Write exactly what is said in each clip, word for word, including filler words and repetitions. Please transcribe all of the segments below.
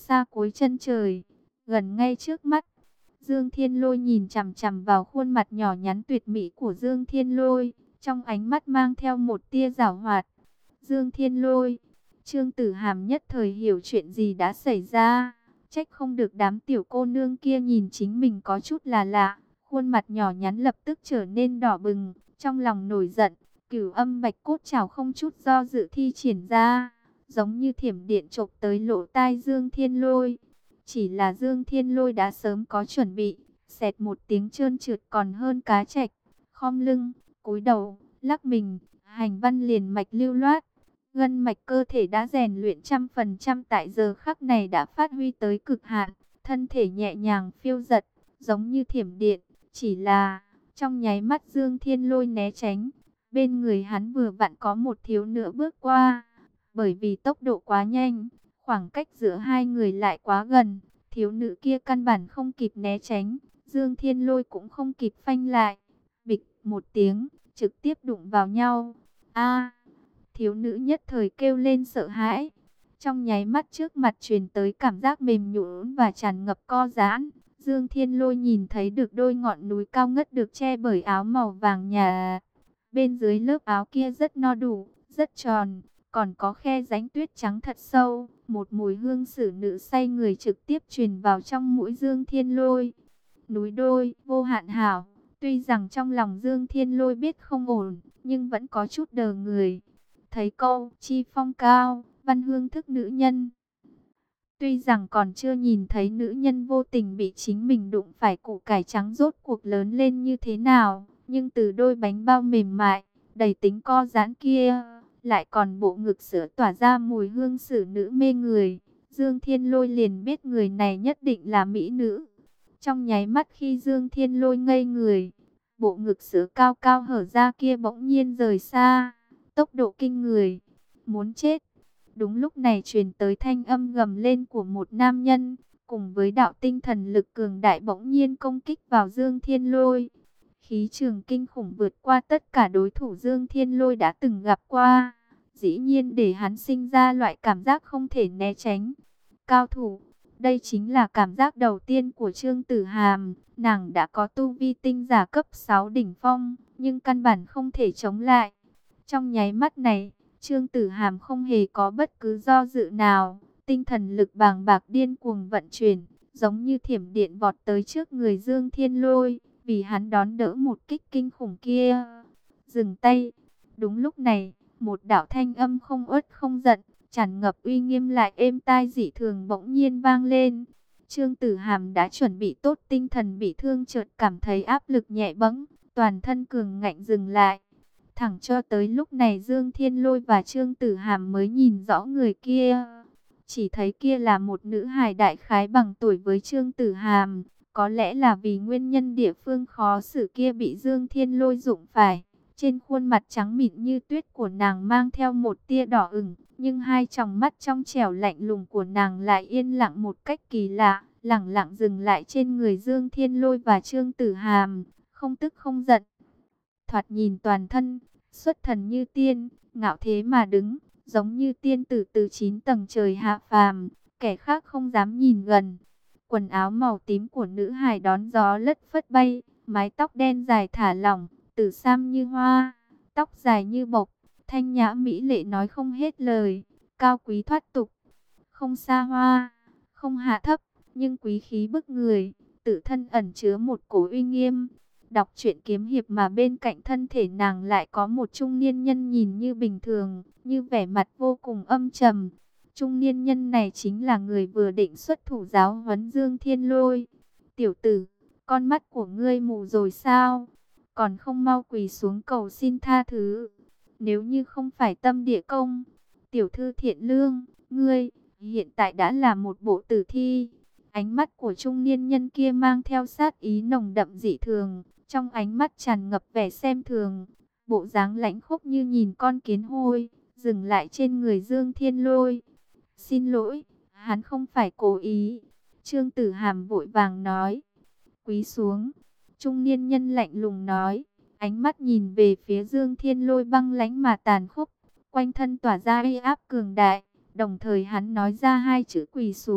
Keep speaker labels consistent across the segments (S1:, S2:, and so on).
S1: xa cuối chân trời, gần ngay trước mắt. Dương Thiên Lôi nhìn chằm chằm vào khuôn mặt nhỏ nhắn tuyệt mỹ của Dương Thiên Lôi, trong ánh mắt mang theo một tia giảo hoạt. Dương Thiên Lôi, Trương Tử Hàm nhất thời hiểu chuyện gì đã xảy ra, trách không được đám tiểu cô nương kia nhìn chính mình có chút là lạ, khuôn mặt nhỏ nhắn lập tức trở nên đỏ bừng, trong lòng nổi giận, Cửu Âm Bạch Cốt Trảo không chút do dự thi triển ra, giống như thiểm điện chộp tới lỗ tai Dương Thiên Lôi. Chỉ là Dương Thiên Lôi đã sớm có chuẩn bị, xẹt một tiếng trơn trượt còn hơn cá trạch, khom lưng, cúi đầu, lắc mình, hành văn liền mạch lưu loát. Gân mạch cơ thể đã rèn luyện trăm phần trăm tại giờ khắc này đã phát huy tới cực hạn, thân thể nhẹ nhàng phiêu dật, giống như thiểm điện. Chỉ là, trong nháy mắt Dương Thiên Lôi né tránh, bên người hắn vừa vặn có một thiếu nữ bước qua. Bởi vì tốc độ quá nhanh, khoảng cách giữa hai người lại quá gần, thiếu nữ kia căn bản không kịp né tránh, Dương Thiên Lôi cũng không kịp phanh lại. Bịch một tiếng, trực tiếp đụng vào nhau. A! Thiếu nữ nhất thời kêu lên sợ hãi. Trong nháy mắt trước mặt truyền tới cảm giác mềm nhũn và tràn ngập co giãn. Dương Thiên Lôi nhìn thấy được đôi ngọn núi cao ngất được che bởi áo màu vàng nhà. Bên dưới lớp áo kia rất no đủ, rất tròn, còn có khe rãnh tuyết trắng thật sâu. Một mùi hương xử nữ say người trực tiếp truyền vào trong mũi Dương Thiên Lôi. Núi đôi, vô hạn hảo. Tuy rằng trong lòng Dương Thiên Lôi biết không ổn, nhưng vẫn có chút đờ người. Thấy câu chi phong cao, văn hương thức nữ nhân. Tuy rằng còn chưa nhìn thấy nữ nhân vô tình bị chính mình đụng phải củ cải trắng rốt cuộc lớn lên như thế nào, nhưng từ đôi bánh bao mềm mại, đầy tính co giãn kia, lại còn bộ ngực sữa tỏa ra mùi hương xử nữ mê người. Dương Thiên Lôi liền biết người này nhất định là mỹ nữ. Trong nháy mắt khi Dương Thiên Lôi ngây người, bộ ngực sữa cao cao hở ra kia bỗng nhiên rời xa, tốc độ kinh người, muốn chết. Đúng lúc này truyền tới thanh âm gầm lên của một nam nhân, cùng với đạo tinh thần lực cường đại bỗng nhiên công kích vào Dương Thiên Lôi. Khí trường kinh khủng vượt qua tất cả đối thủ Dương Thiên Lôi đã từng gặp qua, dĩ nhiên để hắn sinh ra loại cảm giác không thể né tránh. Cao thủ, đây chính là cảm giác đầu tiên của Trương Tử Hàm, nàng đã có tu vi tinh giả cấp sáu đỉnh phong, nhưng căn bản không thể chống lại. Trong nháy mắt này, Trương Tử Hàm không hề có bất cứ do dự nào, tinh thần lực bàng bạc điên cuồng vận chuyển, giống như thiểm điện vọt tới trước người Dương Thiên Lôi, vì hắn đón đỡ một kích kinh khủng kia. Dừng tay. Đúng lúc này, một đạo thanh âm không uất không giận, tràn ngập uy nghiêm lại êm tai dị thường bỗng nhiên vang lên. Trương Tử Hàm đã chuẩn bị tốt tinh thần bị thương chợt cảm thấy áp lực nhẹ bẫng, toàn thân cường ngạnh dừng lại. Thẳng cho tới lúc này Dương Thiên Lôi và Trương Tử Hàm mới nhìn rõ người kia. Chỉ thấy kia là một nữ hài đại khái bằng tuổi với Trương Tử Hàm. Có lẽ là vì nguyên nhân địa phương khó xử kia bị Dương Thiên Lôi dụng phải. Trên khuôn mặt trắng mịn như tuyết của nàng mang theo một tia đỏ ửng, nhưng hai tròng mắt trong trẻo lạnh lùng của nàng lại yên lặng một cách kỳ lạ, lẳng lặng dừng lại trên người Dương Thiên Lôi và Trương Tử Hàm, không tức không giận. Thoạt nhìn toàn thân, xuất thần như tiên, ngạo thế mà đứng, giống như tiên tử từ chín tầng trời hạ phàm, kẻ khác không dám nhìn gần. Quần áo màu tím của nữ hài đón gió lất phất bay, mái tóc đen dài thả lỏng, tử sam như hoa, tóc dài như bộc, thanh nhã mỹ lệ nói không hết lời, cao quý thoát tục, không xa hoa, không hạ thấp, nhưng quý khí bức người, tự thân ẩn chứa một cổ uy nghiêm. Đọc truyện kiếm hiệp mà bên cạnh thân thể nàng lại có một trung niên nhân nhìn như bình thường, như vẻ mặt vô cùng âm trầm. Trung niên nhân này chính là người vừa định xuất thủ giáo huấn Dương Thiên Lôi. Tiểu tử, con mắt của ngươi mù rồi sao? Còn không mau quỳ xuống cầu xin tha thứ. Nếu như không phải tâm địa công, tiểu thư thiện lương, ngươi hiện tại đã là một bộ tử thi. Ánh mắt của trung niên nhân kia mang theo sát ý nồng đậm dị thường, trong ánh mắt tràn ngập vẻ xem thường, bộ dáng lãnh khốc như nhìn con kiến hôi, dừng lại trên người Dương Thiên Lôi. Xin lỗi, hắn không phải cố ý. Trương Tử Hàm vội vàng nói. Quỳ xuống. Trung niên nhân lạnh lùng nói, ánh mắt nhìn về phía Dương Thiên Lôi băng lãnh mà tàn khốc, quanh thân tỏa ra uy áp cường đại. Đồng thời hắn nói ra hai chữ quỳ xuống,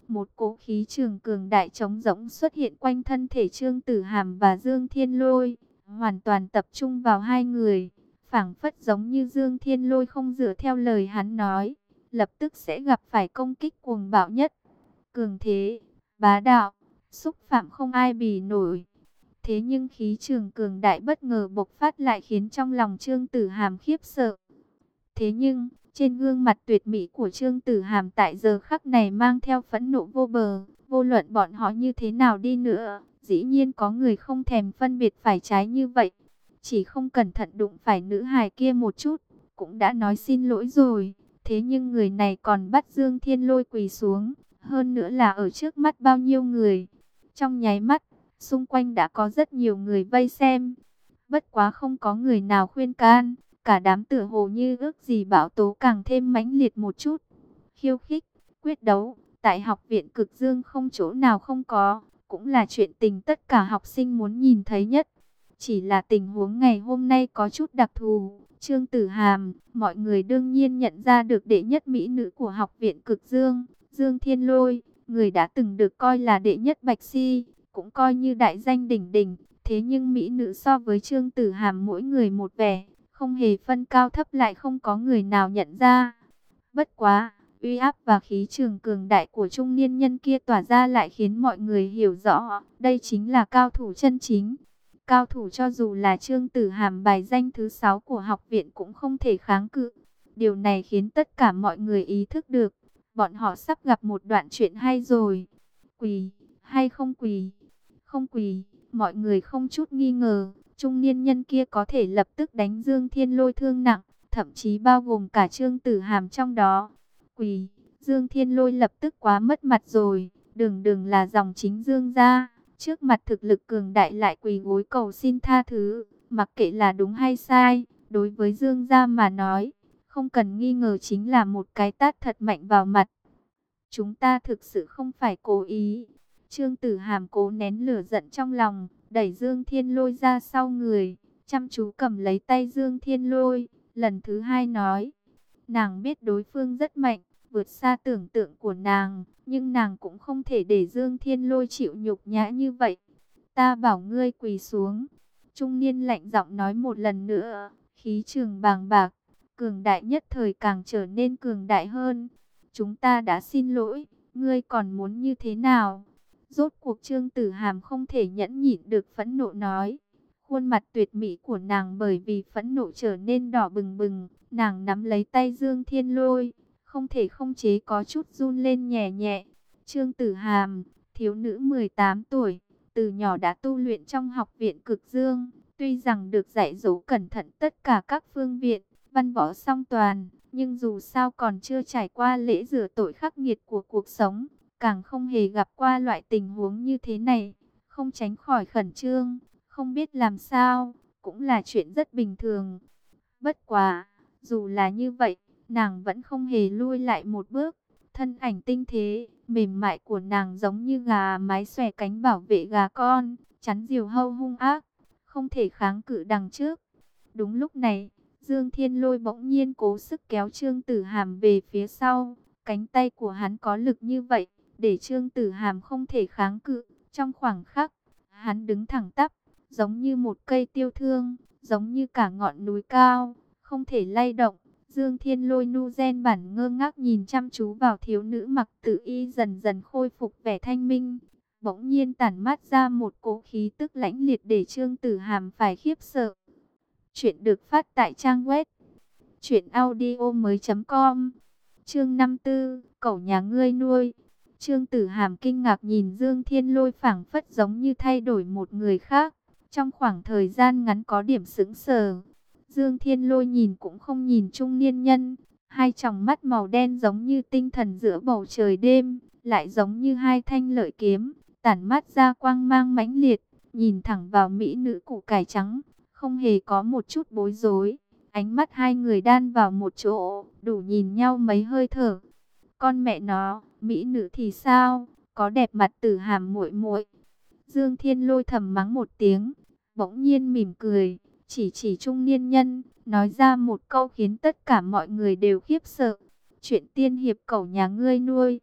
S1: Một cỗ khí trường cường đại trống rỗng xuất hiện quanh thân thể Trương Tử Hàm và Dương Thiên Lôi, hoàn toàn tập trung vào hai người, phảng phất giống như Dương Thiên Lôi không dựa theo lời hắn nói, lập tức sẽ gặp phải công kích cuồng bạo nhất, cường thế, bá đạo, xúc phạm không ai bì nổi. Thế nhưng khí trường cường đại bất ngờ bộc phát lại khiến trong lòng Trương Tử Hàm khiếp sợ. Thế nhưng, trên gương mặt tuyệt mỹ của Trương Tử Hàm tại giờ khắc này mang theo phẫn nộ vô bờ, vô luận bọn họ như thế nào đi nữa, dĩ nhiên có người không thèm phân biệt phải trái như vậy. Chỉ không cẩn thận đụng phải nữ hài kia một chút, cũng đã nói xin lỗi rồi. Thế nhưng người này còn bắt Dương Thiên Lôi quỳ xuống, hơn nữa là ở trước mắt bao nhiêu người. Trong nháy mắt, xung quanh đã có rất nhiều người vây xem. Bất quá không có người nào khuyên can, cả đám tựa hồ như ước gì bão tố càng thêm mãnh liệt một chút. Khiêu khích, quyết đấu, tại học viện Cực Dương không chỗ nào không có, cũng là chuyện tình tất cả học sinh muốn nhìn thấy nhất. Chỉ là tình huống ngày hôm nay có chút đặc thù. Trương Tử Hàm, mọi người đương nhiên nhận ra được đệ nhất mỹ nữ của học viện Cực Dương, Dương Thiên Lôi, người đã từng được coi là đệ nhất Bạch Si, cũng coi như đại danh đỉnh đỉnh. Thế nhưng mỹ nữ so với Trương Tử Hàm mỗi người một vẻ, không hề phân cao thấp, lại không có người nào nhận ra. Bất quá, uy áp và khí trường cường đại của trung niên nhân kia tỏa ra lại khiến mọi người hiểu rõ, đây chính là cao thủ chân chính. Cao thủ cho dù là Trương Tử Hàm bài danh thứ sáu của học viện cũng không thể kháng cự. Điều này khiến tất cả mọi người ý thức được, bọn họ sắp gặp một đoạn chuyện hay rồi. Quỳ, hay không quỳ? Không quỳ, mọi người không chút nghi ngờ, trung niên nhân kia có thể lập tức đánh Dương Thiên Lôi thương nặng, thậm chí bao gồm cả Trương Tử Hàm trong đó. Quỳ, Dương Thiên Lôi lập tức quá mất mặt rồi, đừng đừng là dòng chính Dương gia, trước mặt thực lực cường đại lại quỳ gối cầu xin tha thứ, mặc kệ là đúng hay sai, đối với Dương gia mà nói, không cần nghi ngờ chính là một cái tát thật mạnh vào mặt. Chúng ta thực sự không phải cố ý. Trương Tử Hàm cố nén lửa giận trong lòng, đẩy Dương Thiên Lôi ra sau người, chăm chú cầm lấy tay Dương Thiên Lôi, lần thứ hai nói, nàng biết đối phương rất mạnh, vượt xa tưởng tượng của nàng, nhưng nàng cũng không thể để Dương Thiên Lôi chịu nhục nhã như vậy. Ta bảo ngươi quỳ xuống. Trung niên lạnh giọng nói một lần nữa, khí trường bàng bạc, cường đại nhất thời càng trở nên cường đại hơn. Chúng ta đã xin lỗi, ngươi còn muốn như thế nào? Rốt cuộc Trương Tử Hàm không thể nhẫn nhịn được phẫn nộ nói. Khuôn mặt tuyệt mỹ của nàng bởi vì phẫn nộ trở nên đỏ bừng bừng. Nàng nắm lấy tay Dương Thiên Lôi, không thể không chế có chút run lên nhẹ nhẹ. Trương Tử Hàm, thiếu nữ mười tám tuổi, từ nhỏ đã tu luyện trong học viện Cực Dương. Tuy rằng được dạy dỗ cẩn thận tất cả các phương viện, văn võ song toàn, nhưng dù sao còn chưa trải qua lễ rửa tội khắc nghiệt của cuộc sống, càng không hề gặp qua loại tình huống như thế này, không tránh khỏi khẩn trương, không biết làm sao, cũng là chuyện rất bình thường. Bất quá, dù là như vậy, nàng vẫn không hề lui lại một bước, thân ảnh tinh thế, mềm mại của nàng giống như gà mái xòe cánh bảo vệ gà con, chắn diều hâu hung ác, không thể kháng cự đằng trước. Đúng lúc này, Dương Thiên Lôi bỗng nhiên cố sức kéo Trương Tử Hàm về phía sau, cánh tay của hắn có lực như vậy, để Trương Tử Hàm không thể kháng cự. Trong khoảng khắc, hắn đứng thẳng tắp, giống như một cây tiêu thương, giống như cả ngọn núi cao, không thể lay động. Dương Thiên Lôi nu gen bản ngơ ngác nhìn chăm chú vào thiếu nữ mặc tử y dần dần khôi phục vẻ thanh minh, bỗng nhiên tản mát ra một cỗ khí tức lãnh liệt để Trương Tử Hàm phải khiếp sợ. Chuyện được phát tại trang web truyện audio mới chấm com. Chương năm mươi tư, cẩu nhà ngươi nuôi. Trương Tử Hàm kinh ngạc nhìn Dương Thiên Lôi, phảng phất giống như thay đổi một người khác, trong khoảng thời gian ngắn có điểm sững sờ. Dương Thiên Lôi nhìn cũng không nhìn trung niên nhân, hai tròng mắt màu đen giống như tinh thần giữa bầu trời đêm, lại giống như hai thanh lợi kiếm, tản mát ra quang mang mãnh liệt, nhìn thẳng vào mỹ nữ củ cải trắng, không hề có một chút bối rối. Ánh mắt hai người đan vào một chỗ, đủ nhìn nhau mấy hơi thở. Con mẹ nó, mỹ nữ thì sao, có đẹp mặt Tử Hàm muội muội. Dương Thiên Lôi thầm mắng một tiếng, bỗng nhiên mỉm cười, chỉ chỉ trung niên nhân, nói ra một câu khiến tất cả mọi người đều khiếp sợ. Chuyện tiên hiệp cẩu nhà ngươi nuôi.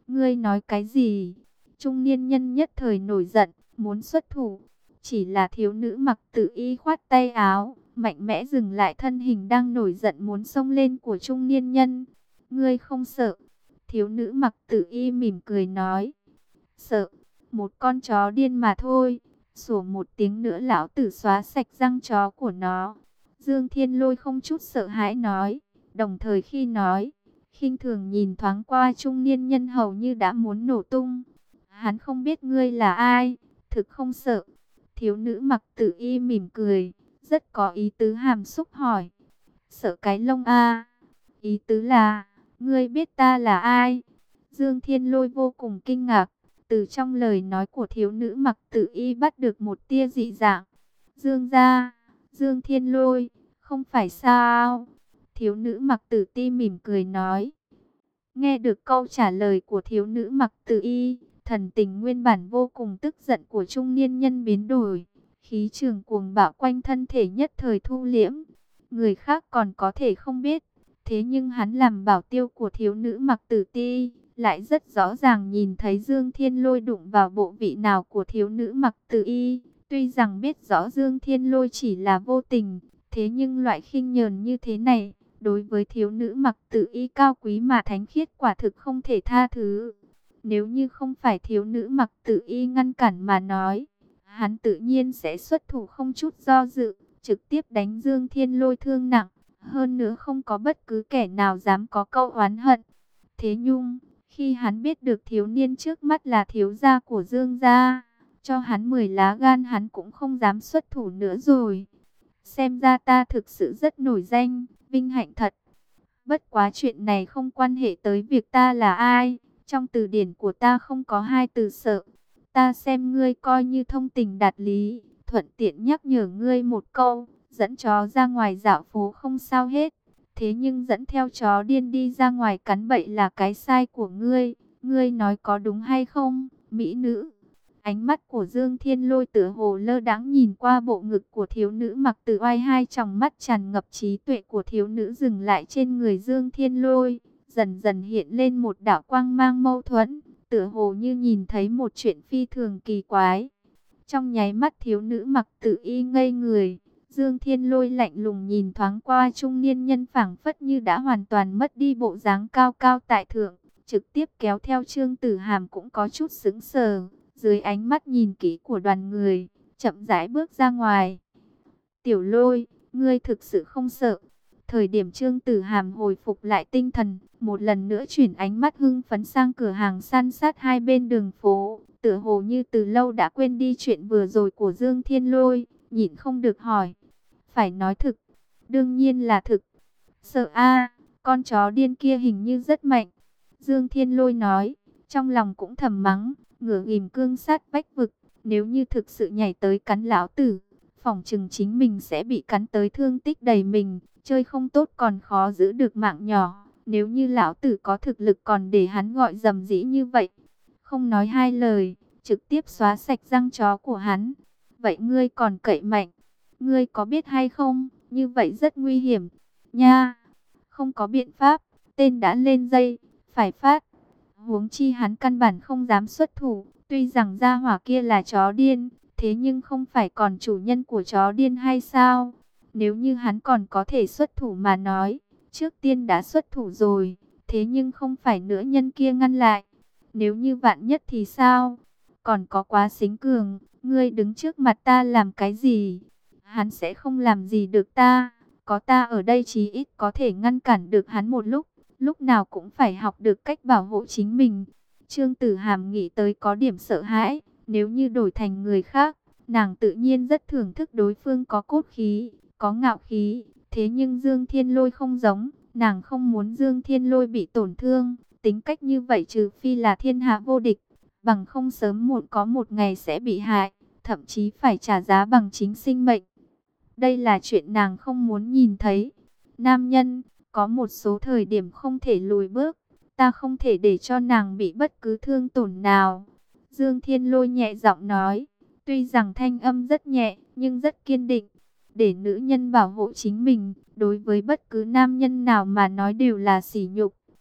S1: Ngươi nói cái gì? Trung niên nhân nhất thời nổi giận, muốn xuất thủ. Chỉ là thiếu nữ mặc tử y khoát tay áo, mạnh mẽ dừng lại thân hình đang nổi giận muốn xông lên của trung niên nhân. Ngươi không sợ? Thiếu nữ mặc tử y mỉm cười nói. Sợ? Một con chó điên mà thôi. Sủa một tiếng nữa lão tử xóa sạch răng chó của nó. Dương Thiên Lôi không chút sợ hãi nói. Đồng thời khi nói, khinh thường nhìn thoáng qua trung niên nhân hầu như đã muốn nổ tung. Hắn không biết ngươi là ai, thực không sợ. Thiếu nữ mặc tử y mỉm cười, rất có ý tứ hàm xúc hỏi. Sợ cái lông a? Ý tứ là, ngươi biết ta là ai? Dương Thiên Lôi vô cùng kinh ngạc, từ trong lời nói của thiếu nữ mặc tử y bắt được một tia dị dạng. Dương gia, Dương Thiên Lôi, không phải sao? Thiếu nữ mặc tử ti mỉm cười nói. Nghe được câu trả lời của thiếu nữ mặc tử y, thần tình nguyên bản vô cùng tức giận của trung niên nhân biến đổi. Khí trường cuồng bạo quanh thân thể nhất thời thu liễm. Người khác còn có thể không biết. Thế nhưng hắn làm bảo tiêu của thiếu nữ mặc tử ti, lại rất rõ ràng nhìn thấy Dương Thiên Lôi đụng vào bộ vị nào của thiếu nữ mặc tử y. Tuy rằng biết rõ Dương Thiên Lôi chỉ là vô tình, thế nhưng loại khinh nhờn như thế này, đối với thiếu nữ mặc tử y cao quý mà thánh khiết quả thực không thể tha thứ. Nếu như không phải thiếu nữ mặc tử y ngăn cản mà nói, hắn tự nhiên sẽ xuất thủ không chút do dự, trực tiếp đánh Dương Thiên Lôi thương nặng. Hơn nữa không có bất cứ kẻ nào dám có câu oán hận. Thế nhưng, khi hắn biết được thiếu niên trước mắt là thiếu gia của Dương gia, cho hắn mười lá gan hắn cũng không dám xuất thủ nữa rồi. Xem ra ta thực sự rất nổi danh, vinh hạnh thật. Bất quá chuyện này không quan hệ tới việc ta là ai. Trong từ điển của ta không có hai từ sợ. Ta xem ngươi coi như thông tình đạt lý, thuận tiện nhắc nhở ngươi một câu. Dẫn chó ra ngoài dạo phố không sao hết. Thế nhưng dẫn theo chó điên đi ra ngoài cắn bậy là cái sai của ngươi. Ngươi nói có đúng hay không, mỹ nữ? Ánh mắt của Dương Thiên Lôi tựa hồ lơ đãng nhìn qua bộ ngực của thiếu nữ mặc tử oai, hai tròng mắt tràn ngập trí tuệ của thiếu nữ dừng lại trên người Dương Thiên Lôi. Dần dần hiện lên một đạo quang mang mâu thuẫn, tựa hồ như nhìn thấy một chuyện phi thường kỳ quái. Trong nháy mắt thiếu nữ mặc tử y ngây người. Dương Thiên Lôi lạnh lùng nhìn thoáng qua trung niên nhân phảng phất như đã hoàn toàn mất đi bộ dáng cao cao tại thượng, trực tiếp kéo theo Trương Tử Hàm cũng có chút sững sờ, dưới ánh mắt nhìn kỹ của đoàn người, chậm rãi bước ra ngoài. Tiểu Lôi, ngươi thực sự không sợ? Thời điểm Trương Tử Hàm hồi phục lại tinh thần, một lần nữa chuyển ánh mắt hưng phấn sang cửa hàng san sát hai bên đường phố, tựa hồ như từ lâu đã quên đi chuyện vừa rồi của Dương Thiên Lôi, nhịn không được hỏi. Phải nói thực, đương nhiên là thực. Sợ a, con chó điên kia hình như rất mạnh. Dương Thiên Lôi nói, trong lòng cũng thầm mắng, ngửa ghim cương sát vách vực, nếu như thực sự nhảy tới cắn lão tử, phỏng chừng chính mình sẽ bị cắn tới thương tích đầy mình, chơi không tốt còn khó giữ được mạng nhỏ. Nếu như lão tử có thực lực còn để hắn gọi dầm dĩ như vậy, không nói hai lời, trực tiếp xóa sạch răng chó của hắn. Vậy ngươi còn cậy mạnh? Ngươi có biết hay không, như vậy rất nguy hiểm, nha. Không có biện pháp, tên đã lên dây, phải phát. Huống chi hắn căn bản không dám xuất thủ, tuy rằng gia hỏa kia là chó điên, thế nhưng không phải còn chủ nhân của chó điên hay sao? Nếu như hắn còn có thể xuất thủ mà nói, trước tiên đã xuất thủ rồi, thế nhưng không phải nữ nhân kia ngăn lại. Nếu như vạn nhất thì sao? Còn có Quá Sính Cường, ngươi đứng trước mặt ta làm cái gì? Hắn sẽ không làm gì được ta, có ta ở đây chí ít có thể ngăn cản được hắn một lúc, lúc nào cũng phải học được cách bảo hộ chính mình. Trương Tử Hàm nghĩ tới có điểm sợ hãi, nếu như đổi thành người khác, nàng tự nhiên rất thưởng thức đối phương có cốt khí, có ngạo khí, thế nhưng Dương Thiên Lôi không giống, nàng không muốn Dương Thiên Lôi bị tổn thương, tính cách như vậy trừ phi là thiên hạ vô địch, bằng không sớm muộn có một ngày sẽ bị hại, thậm chí phải trả giá bằng chính sinh mệnh. Đây là chuyện nàng không muốn nhìn thấy. Nam nhân, có một số thời điểm không thể lùi bước. Ta không thể để cho nàng bị bất cứ thương tổn nào. Dương Thiên Lôi nhẹ giọng nói. Tuy rằng thanh âm rất nhẹ, nhưng rất kiên định. Để nữ nhân bảo hộ chính mình, đối với bất cứ nam nhân nào mà nói đều là sỉ nhục.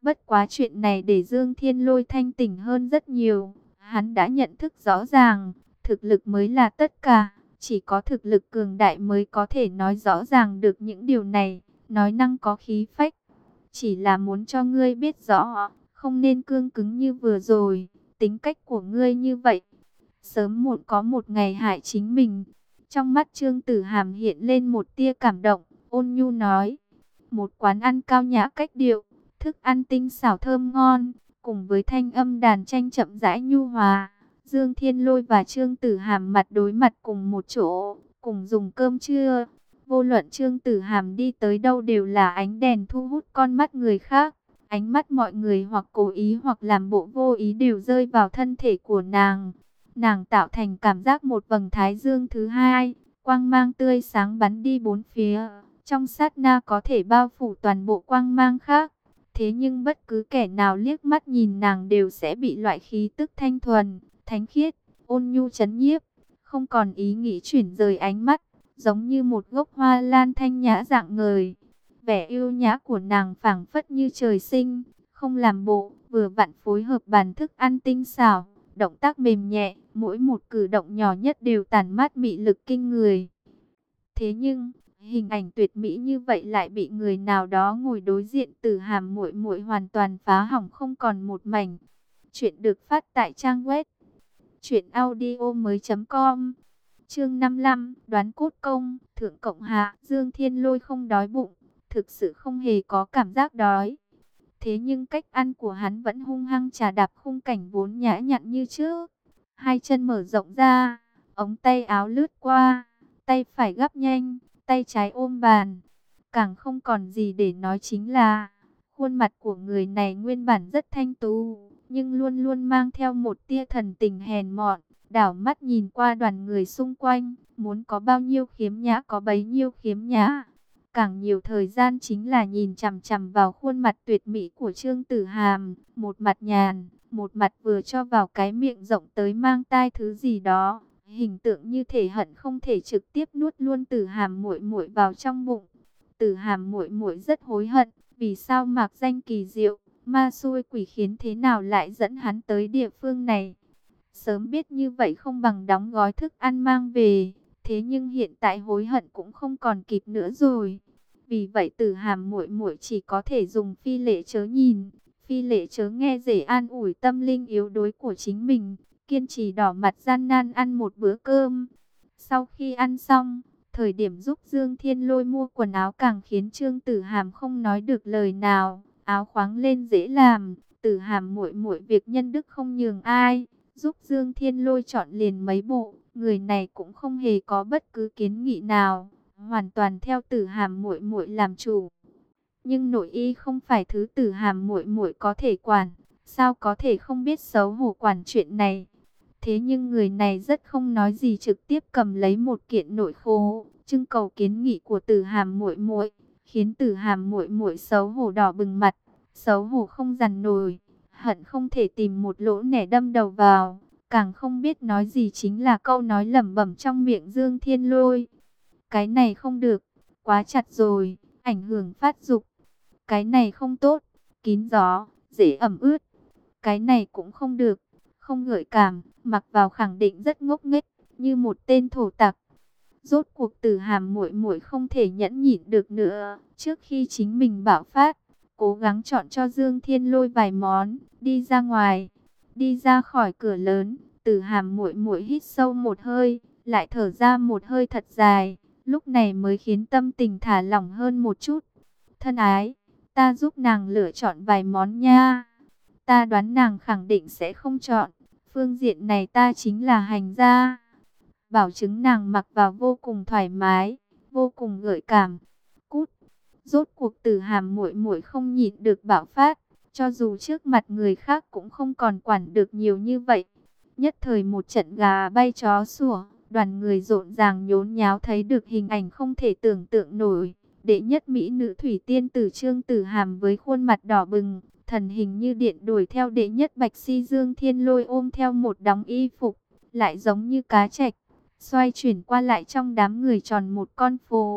S1: Bất quá chuyện này để Dương Thiên Lôi thanh tỉnh hơn rất nhiều. Hắn đã nhận thức rõ ràng, thực lực mới là tất cả. Chỉ có thực lực cường đại mới có thể nói rõ ràng được những điều này. Nói năng có khí phách. Chỉ là muốn cho ngươi biết rõ, không nên cương cứng như vừa rồi. Tính cách của ngươi như vậy, sớm muộn có một ngày hại chính mình. Trong mắt Trương Tử Hàm hiện lên một tia cảm động, ôn nhu nói. Một quán ăn cao nhã cách điệu, thức ăn tinh xảo thơm ngon, cùng với thanh âm đàn tranh chậm rãi nhu hòa. Dương Thiên Lôi và Trương Tử Hàm mặt đối mặt cùng một chỗ, cùng dùng cơm trưa. Vô luận Trương Tử Hàm đi tới đâu đều là ánh đèn thu hút con mắt người khác. Ánh mắt mọi người hoặc cố ý hoặc làm bộ vô ý đều rơi vào thân thể của nàng. Nàng tạo thành cảm giác một vầng thái dương thứ hai, quang mang tươi sáng bắn đi bốn phía. Trong sát na có thể bao phủ toàn bộ quang mang khác. Thế nhưng bất cứ kẻ nào liếc mắt nhìn nàng đều sẽ bị loại khí tức thanh thuần, thánh khiết, ôn nhu trấn nhiếp. Không còn ý nghĩ chuyển rời ánh mắt, giống như một gốc hoa lan thanh nhã rạng ngời. Vẻ yêu nhã của nàng phảng phất như trời sinh, không làm bộ, vừa vặn phối hợp bàn thức ăn tinh xảo, động tác mềm nhẹ, mỗi một cử động nhỏ nhất đều tản mát mị lực kinh người. Thế nhưng, hình ảnh tuyệt mỹ như vậy lại bị người nào đó ngồi đối diện Tử Hàm muội muội hoàn toàn phá hỏng không còn một mảnh. Chuyện được phát tại trang web truyện audio mới chấm com. Chương năm mươi lăm, đoán cốt công, thượng cộng hạ. Dương Thiên Lôi không đói bụng, thực sự không hề có cảm giác đói. Thế nhưng cách ăn của hắn vẫn hung hăng trà đạp khung cảnh vốn nhã nhặn như trước. Hai chân mở rộng ra, ống tay áo lướt qua, tay phải gắp nhanh, tay trái ôm bàn. Càng không còn gì để nói chính là, khuôn mặt của người này nguyên bản rất thanh tú, nhưng luôn luôn mang theo một tia thần tình hèn mọn. Đảo mắt nhìn qua đoàn người xung quanh, muốn có bao nhiêu khiếm nhã có bấy nhiêu khiếm nhã. Càng nhiều thời gian chính là nhìn chằm chằm vào khuôn mặt tuyệt mỹ của Trương Tử Hàm, một mặt nhàn, một mặt vừa cho vào cái miệng rộng tới mang tai thứ gì đó, hình tượng như thể hận không thể trực tiếp nuốt luôn Tử Hàm muội muội vào trong bụng. Tử Hàm muội muội rất hối hận, vì sao mạc danh kỳ diệu, ma xui quỷ khiến thế nào lại dẫn hắn tới địa phương này. Sớm biết như vậy không bằng đóng gói thức ăn mang về, thế nhưng hiện tại hối hận cũng không còn kịp nữa rồi. Vì vậy Tử Hàm muội muội chỉ có thể dùng phi lễ chớ nhìn, phi lễ chớ nghe để an ủi tâm linh yếu đuối của chính mình, kiên trì đỏ mặt gian nan ăn một bữa cơm. Sau khi ăn xong, thời điểm giúp Dương Thiên Lôi mua quần áo càng khiến Trương Tử Hàm không nói được lời nào. Áo khoáng lên dễ làm, Tử Hàm muội muội việc nhân đức không nhường ai, giúp Dương Thiên Lôi chọn liền mấy bộ, người này cũng không hề có bất cứ kiến nghị nào, hoàn toàn theo Tử Hàm muội muội làm chủ. Nhưng nội y không phải thứ Tử Hàm muội muội có thể quản, sao có thể không biết xấu hổ quản chuyện này. Thế nhưng người này rất không nói gì, trực tiếp cầm lấy một kiện nội khố, trưng cầu kiến nghị của Tử Hàm muội muội, khiến Tử Hàm muội muội xấu hổ đỏ bừng mặt, xấu hổ không dằn nổi, hận không thể tìm một lỗ nẻ đâm đầu vào, càng không biết nói gì chính là câu nói lẩm bẩm trong miệng Dương Thiên Lôi. Cái này không được, quá chặt rồi, ảnh hưởng phát dục. Cái này không tốt, kín gió, dễ ẩm ướt. Cái này cũng không được, không gợi cảm, mặc vào khẳng định rất ngốc nghếch, như một tên thổ tặc. Rốt cuộc Tử Hàm muội muội không thể nhẫn nhịn được nữa, trước khi chính mình bạo phát, cố gắng chọn cho Dương Thiên Lôi vài món, đi ra ngoài, đi ra khỏi cửa lớn. Tử Hàm muội muội hít sâu một hơi, lại thở ra một hơi thật dài, lúc này mới khiến tâm tình thả lỏng hơn một chút. Thân ái, ta giúp nàng lựa chọn vài món nha. Ta đoán nàng khẳng định sẽ không chọn, phương diện này ta chính là hành gia. Bảo chứng nàng mặc vào vô cùng thoải mái, vô cùng gợi cảm. Cút. Rốt cuộc Tử Hàm muội muội không nhịn được bạo phát, cho dù trước mặt người khác cũng không còn quản được nhiều như vậy. Nhất thời một trận gà bay chó sủa, đoàn người rộn ràng nhốn nháo thấy được hình ảnh không thể tưởng tượng nổi. Đệ nhất mỹ nữ thủy tiên tử Trương Tử Hàm với khuôn mặt đỏ bừng, thần hình như điện đuổi theo đệ nhất bạch si Dương Thiên Lôi ôm theo một đống y phục, lại giống như cá trạch, xoay chuyển qua lại trong đám người tròn một con phố,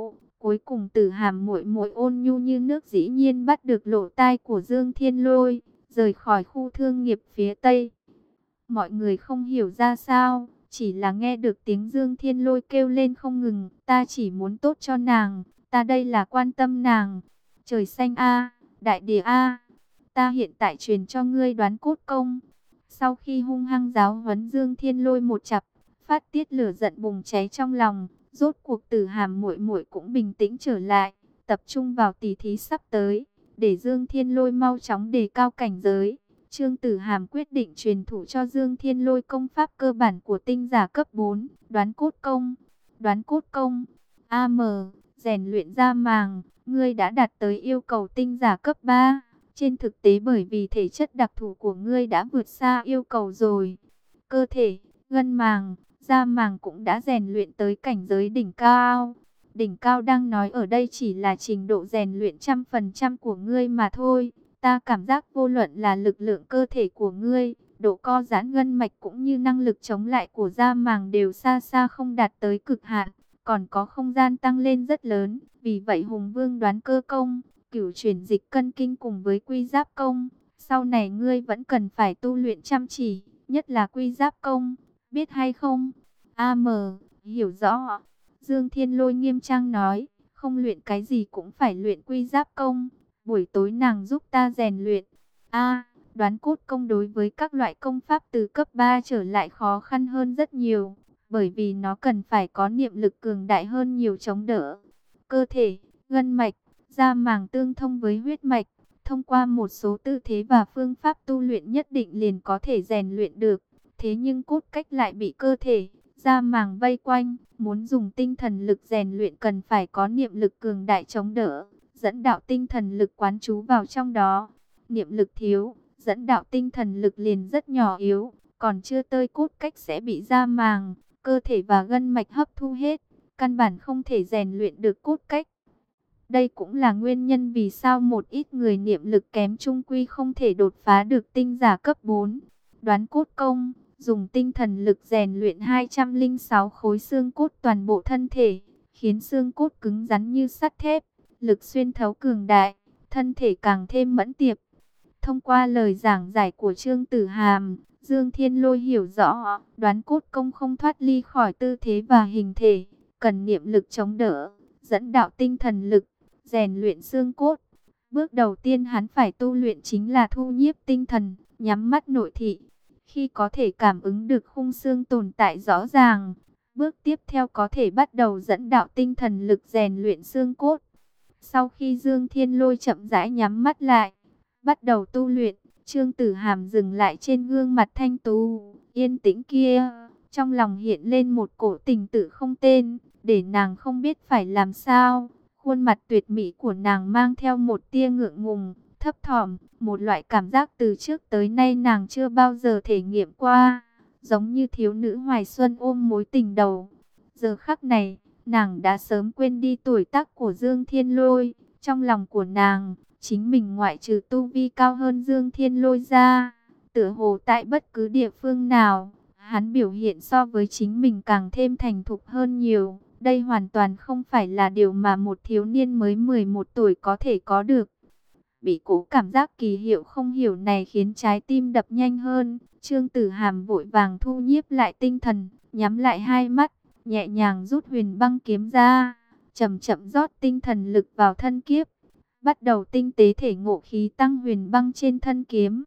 S1: Cuối cùng Tử Hàm muội muội ôn nhu như nước dĩ nhiên bắt được lỗ tai của Dương Thiên Lôi, rời khỏi khu thương nghiệp phía Tây. Mọi người không hiểu ra sao, chỉ là nghe được tiếng Dương Thiên Lôi kêu lên không ngừng, ta chỉ muốn tốt cho nàng, ta đây là quan tâm nàng. Trời xanh a, đại địa a, ta hiện tại truyền cho ngươi đoán cốt công. Sau khi hung hăng giáo huấn Dương Thiên Lôi một chặp, phát tiết lửa giận bùng cháy trong lòng, rốt cuộc Tử Hàm muội muội cũng bình tĩnh trở lại, tập trung vào tỷ thí sắp tới, để Dương Thiên Lôi mau chóng đề cao cảnh giới. Trương Tử Hàm quyết định truyền thụ cho Dương Thiên Lôi công pháp cơ bản của tinh giả cấp bốn, đoán cốt công. Đoán cốt công, a em, rèn luyện da màng, ngươi đã đạt tới yêu cầu tinh giả cấp ba. Trên thực tế bởi vì thể chất đặc thù của ngươi đã vượt xa yêu cầu rồi. Cơ thể, gân màng, da màng cũng đã rèn luyện tới cảnh giới đỉnh cao. Đỉnh cao đang nói ở đây chỉ là trình độ rèn luyện trăm phần trăm của ngươi mà thôi. Ta cảm giác vô luận là lực lượng cơ thể của ngươi, độ co giãn gân mạch cũng như năng lực chống lại của da màng đều xa xa không đạt tới cực hạn, còn có không gian tăng lên rất lớn. Vì vậy Hùng Vương đoán cơ công, cửu chuyển dịch cân kinh cùng với quy giáp công, sau này ngươi vẫn cần phải tu luyện chăm chỉ, nhất là quy giáp công, biết hay không? a em, hiểu rõ. Dương Thiên Lôi nghiêm trang nói, không luyện cái gì cũng phải luyện quy giáp công. Buổi tối nàng giúp ta rèn luyện. A, đoán cốt công đối với các loại công pháp từ cấp ba trở lại khó khăn hơn rất nhiều, bởi vì nó cần phải có niệm lực cường đại hơn nhiều chống đỡ. Cơ thể, gân mạch, da màng tương thông với huyết mạch, thông qua một số tư thế và phương pháp tu luyện nhất định liền có thể rèn luyện được. Thế nhưng cốt cách lại bị cơ thể, da màng vây quanh, muốn dùng tinh thần lực rèn luyện cần phải có niệm lực cường đại chống đỡ, dẫn đạo tinh thần lực quán trú vào trong đó. Niệm lực thiếu, dẫn đạo tinh thần lực liền rất nhỏ yếu, còn chưa tơi cốt cách sẽ bị da màng, cơ thể và gân mạch hấp thu hết, căn bản không thể rèn luyện được cốt cách. Đây cũng là nguyên nhân vì sao một ít người niệm lực kém trung quy không thể đột phá được tinh giả cấp bốn. Đoán cốt công, dùng tinh thần lực rèn luyện hai trăm lẻ sáu khối xương cốt toàn bộ thân thể, khiến xương cốt cứng rắn như sắt thép, lực xuyên thấu cường đại, thân thể càng thêm mẫn tiệp. Thông qua lời giảng giải của Trương Tử Hàm, Dương Thiên Lôi hiểu rõ, đoán cốt công không thoát ly khỏi tư thế và hình thể, cần niệm lực chống đỡ, dẫn đạo tinh thần lực, rèn luyện xương cốt. Bước đầu tiên hắn phải tu luyện chính là thu nhiếp tinh thần, nhắm mắt nội thị. Khi có thể cảm ứng được khung xương tồn tại rõ ràng, bước tiếp theo có thể bắt đầu dẫn đạo tinh thần lực rèn luyện xương cốt. Sau khi Dương Thiên Lôi chậm rãi nhắm mắt lại, bắt đầu tu luyện, Trương Tử Hàm dừng lại trên gương mặt thanh tú, yên tĩnh kia. Trong lòng hiện lên một cổ tình tự không tên, để nàng không biết phải làm sao. Khuôn mặt tuyệt mỹ của nàng mang theo một tia ngượng ngùng, thấp thỏm, một loại cảm giác từ trước tới nay nàng chưa bao giờ thể nghiệm qua, giống như thiếu nữ hoài xuân ôm mối tình đầu. Giờ khắc này, nàng đã sớm quên đi tuổi tác của Dương Thiên Lôi, trong lòng của nàng, chính mình ngoại trừ tu vi cao hơn Dương Thiên Lôi ra, tựa hồ tại bất cứ địa phương nào, hắn biểu hiện so với chính mình càng thêm thành thục hơn nhiều. Đây hoàn toàn không phải là điều mà một thiếu niên mới mười một tuổi có thể có được. Bị cố cảm giác kỳ hiệu không hiểu này khiến trái tim đập nhanh hơn. Trương Tử Hàm vội vàng thu nhiếp lại tinh thần, nhắm lại hai mắt, nhẹ nhàng rút huyền băng kiếm ra, chậm chậm rót tinh thần lực vào thân kiếp, bắt đầu tinh tế thể ngộ khí tăng huyền băng trên thân kiếm.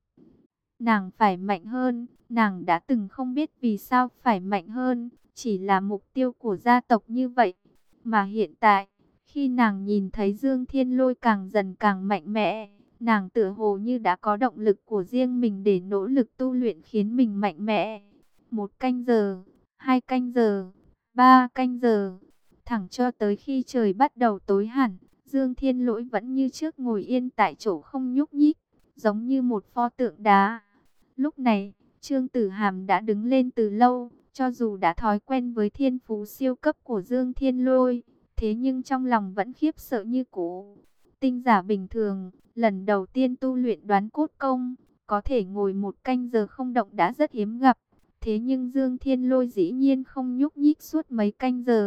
S1: Nàng phải mạnh hơn, nàng đã từng không biết vì sao phải mạnh hơn, chỉ là mục tiêu của gia tộc như vậy. Mà hiện tại, khi nàng nhìn thấy Dương Thiên Lôi càng dần càng mạnh mẽ, nàng tựa hồ như đã có động lực của riêng mình để nỗ lực tu luyện khiến mình mạnh mẽ. Một canh giờ, hai canh giờ, ba canh giờ, thẳng cho tới khi trời bắt đầu tối hẳn, Dương Thiên Lỗi vẫn như trước ngồi yên tại chỗ không nhúc nhích, giống như một pho tượng đá. Lúc này, Trương Tử Hàm đã đứng lên từ lâu, cho dù đã thói quen với thiên phú siêu cấp của Dương Thiên Lôi, thế nhưng trong lòng vẫn khiếp sợ như cũ. Tinh giả bình thường, lần đầu tiên tu luyện đoán cốt công, có thể ngồi một canh giờ không động đã rất hiếm gặp. Thế nhưng Dương Thiên Lôi dĩ nhiên không nhúc nhích suốt mấy canh giờ,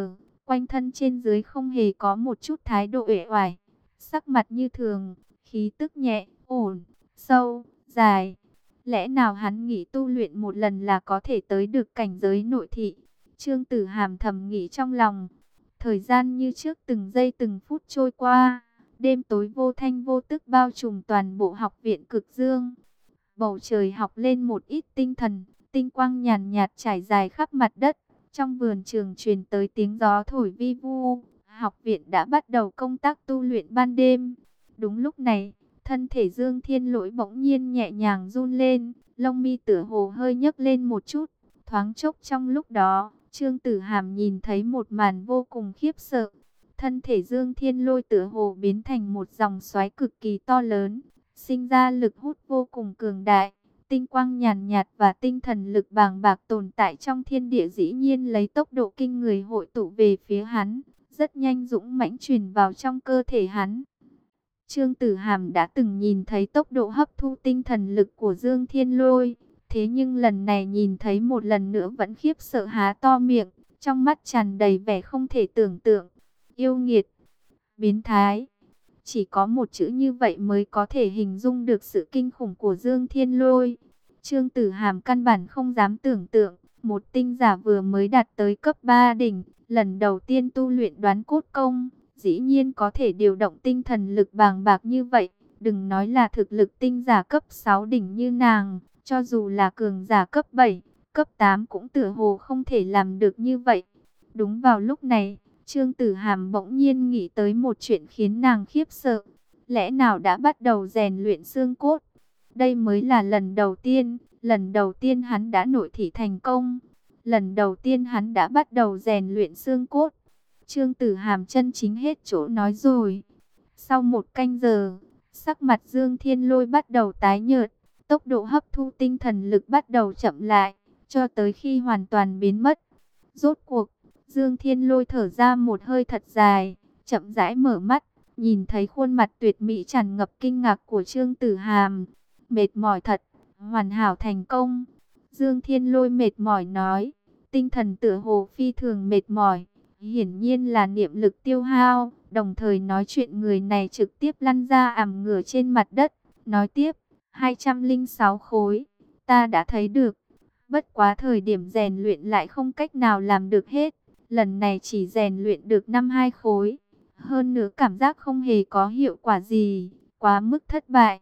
S1: quanh thân trên dưới không hề có một chút thái độ uể oải, sắc mặt như thường, khí tức nhẹ, ổn, sâu, dài. Lẽ nào hắn nghĩ tu luyện một lần là có thể tới được cảnh giới nội thị? Trương Tử Hàm thầm nghĩ trong lòng. Thời gian như trước từng giây từng phút trôi qua, đêm tối vô thanh vô tức bao trùm toàn bộ học viện Cực Dương. Bầu trời học lên một ít tinh thần, tinh quang nhàn nhạt trải dài khắp mặt đất. Trong vườn trường truyền tới tiếng gió thổi vi vu, học viện đã bắt đầu công tác tu luyện ban đêm. Đúng lúc này, thân thể Dương Thiên Lỗi bỗng nhiên nhẹ nhàng run lên, lông mi tựa hồ hơi nhấc lên một chút. Thoáng chốc trong lúc đó, Trương Tử Hàm nhìn thấy một màn vô cùng khiếp sợ. Thân thể Dương Thiên Lôi tựa hồ biến thành một dòng xoáy cực kỳ to lớn, sinh ra lực hút vô cùng cường đại. Tinh quang nhàn nhạt và tinh thần lực bàng bạc tồn tại trong thiên địa dĩ nhiên lấy tốc độ kinh người hội tụ về phía hắn, rất nhanh dũng mãnh truyền vào trong cơ thể hắn. Trương Tử Hàm đã từng nhìn thấy tốc độ hấp thu tinh thần lực của Dương Thiên Lôi, thế nhưng lần này nhìn thấy một lần nữa vẫn khiếp sợ há to miệng, trong mắt tràn đầy vẻ không thể tưởng tượng. Yêu nghiệt, biến thái. Chỉ có một chữ như vậy mới có thể hình dung được sự kinh khủng của Dương Thiên Lôi. Trương Tử Hàm căn bản không dám tưởng tượng, một tinh giả vừa mới đạt tới cấp ba đỉnh, lần đầu tiên tu luyện đoán cốt công, dĩ nhiên có thể điều động tinh thần lực bàng bạc như vậy. Đừng nói là thực lực tinh giả cấp sáu đỉnh như nàng, cho dù là cường giả cấp bảy, cấp tám cũng tựa hồ không thể làm được như vậy. Đúng vào lúc này, Trương Tử Hàm bỗng nhiên nghĩ tới một chuyện khiến nàng khiếp sợ. Lẽ nào đã bắt đầu rèn luyện xương cốt? Đây mới là lần đầu tiên, lần đầu tiên hắn đã nội thị thành công. Lần đầu tiên hắn đã bắt đầu rèn luyện xương cốt. Trương Tử Hàm chân chính hết chỗ nói rồi. Sau một canh giờ, sắc mặt Dương Thiên Lôi bắt đầu tái nhợt, tốc độ hấp thu tinh thần lực bắt đầu chậm lại, cho tới khi hoàn toàn biến mất. Rốt cuộc, Dương Thiên Lôi thở ra một hơi thật dài, chậm rãi mở mắt, nhìn thấy khuôn mặt tuyệt mỹ tràn ngập kinh ngạc của Trương Tử Hàm. Mệt mỏi thật, hoàn hảo thành công. Dương Thiên Lôi mệt mỏi nói, tinh thần tựa hồ phi thường mệt mỏi, hiển nhiên là niệm lực tiêu hao. Đồng thời nói chuyện người này trực tiếp lăn ra ằm ngửa trên mặt đất, nói tiếp, hai trăm lẻ sáu khối, ta đã thấy được. Bất quá thời điểm rèn luyện lại không cách nào làm được hết. Lần này chỉ rèn luyện được năm hai khối. Hơn nữa cảm giác không hề có hiệu quả gì. Quá mức thất bại.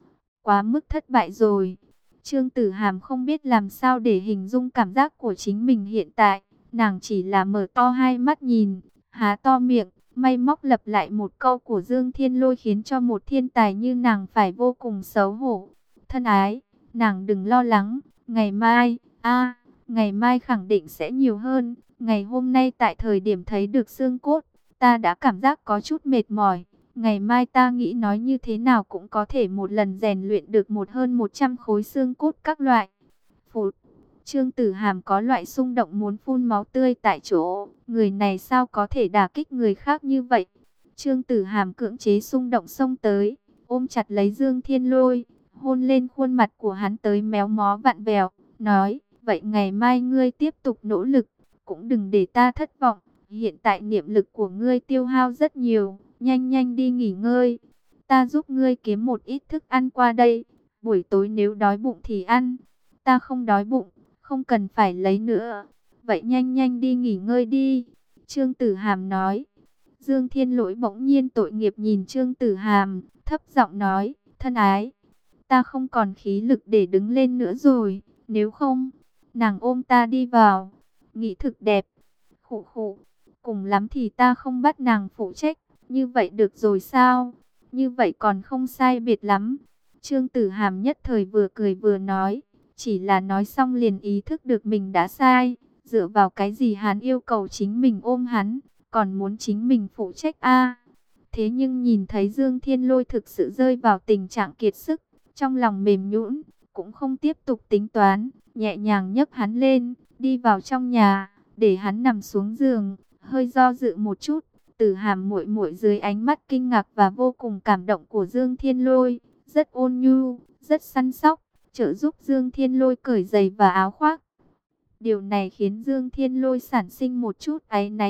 S1: Quá mức thất bại rồi. Trương Tử Hàm không biết làm sao để hình dung cảm giác của chính mình hiện tại. Nàng chỉ là mở to hai mắt nhìn, há to miệng, may móc lặp lại một câu của Dương Thiên Lôi khiến cho một thiên tài như nàng phải vô cùng xấu hổ. Thân ái, nàng đừng lo lắng. Ngày mai, a, ngày mai khẳng định sẽ nhiều hơn. Ngày hôm nay tại thời điểm thấy được xương cốt, ta đã cảm giác có chút mệt mỏi. Ngày mai ta nghĩ nói như thế nào cũng có thể một lần rèn luyện được một hơn một trăm khối xương cốt các loại. Phụt, Trương Tử Hàm có loại xung động muốn phun máu tươi tại chỗ. Người này sao có thể đả kích người khác như vậy? Trương Tử Hàm cưỡng chế xung động xông tới, ôm chặt lấy Dương Thiên Lôi, hôn lên khuôn mặt của hắn tới méo mó vặn vẹo, nói, vậy ngày mai ngươi tiếp tục nỗ lực, cũng đừng để ta thất vọng. Hiện tại niệm lực của ngươi tiêu hao rất nhiều, nhanh nhanh đi nghỉ ngơi. Ta giúp ngươi kiếm một ít thức ăn qua đây, buổi tối nếu đói bụng thì ăn. Ta không đói bụng, không cần phải lấy nữa. Vậy nhanh nhanh đi nghỉ ngơi đi. Trương Tử Hàm nói. Dương Thiên Lỗi bỗng nhiên tội nghiệp nhìn Trương Tử Hàm, thấp giọng nói, thân ái, ta không còn khí lực để đứng lên nữa rồi, nếu không, nàng ôm ta đi vào, nghĩ thực đẹp. Khụ khụ, cùng lắm thì ta không bắt nàng phụ trách, như vậy được rồi sao? Như vậy còn không sai biệt lắm. Trương Tử Hàm nhất thời vừa cười vừa nói, chỉ là nói xong liền ý thức được mình đã sai, dựa vào cái gì hắn yêu cầu chính mình ôm hắn, còn muốn chính mình phụ trách a? Thế nhưng nhìn thấy Dương Thiên Lôi thực sự rơi vào tình trạng kiệt sức, trong lòng mềm nhũn, cũng không tiếp tục tính toán, nhẹ nhàng nhấc hắn lên, đi vào trong nhà, để hắn nằm xuống giường, hơi do dự một chút. Tử Hàm muội muội dưới ánh mắt kinh ngạc và vô cùng cảm động của Dương Thiên Lôi, rất ôn nhu, rất săn sóc, trợ giúp Dương Thiên Lôi cởi giày và áo khoác. Điều này khiến Dương Thiên Lôi sản sinh một chút áy náy,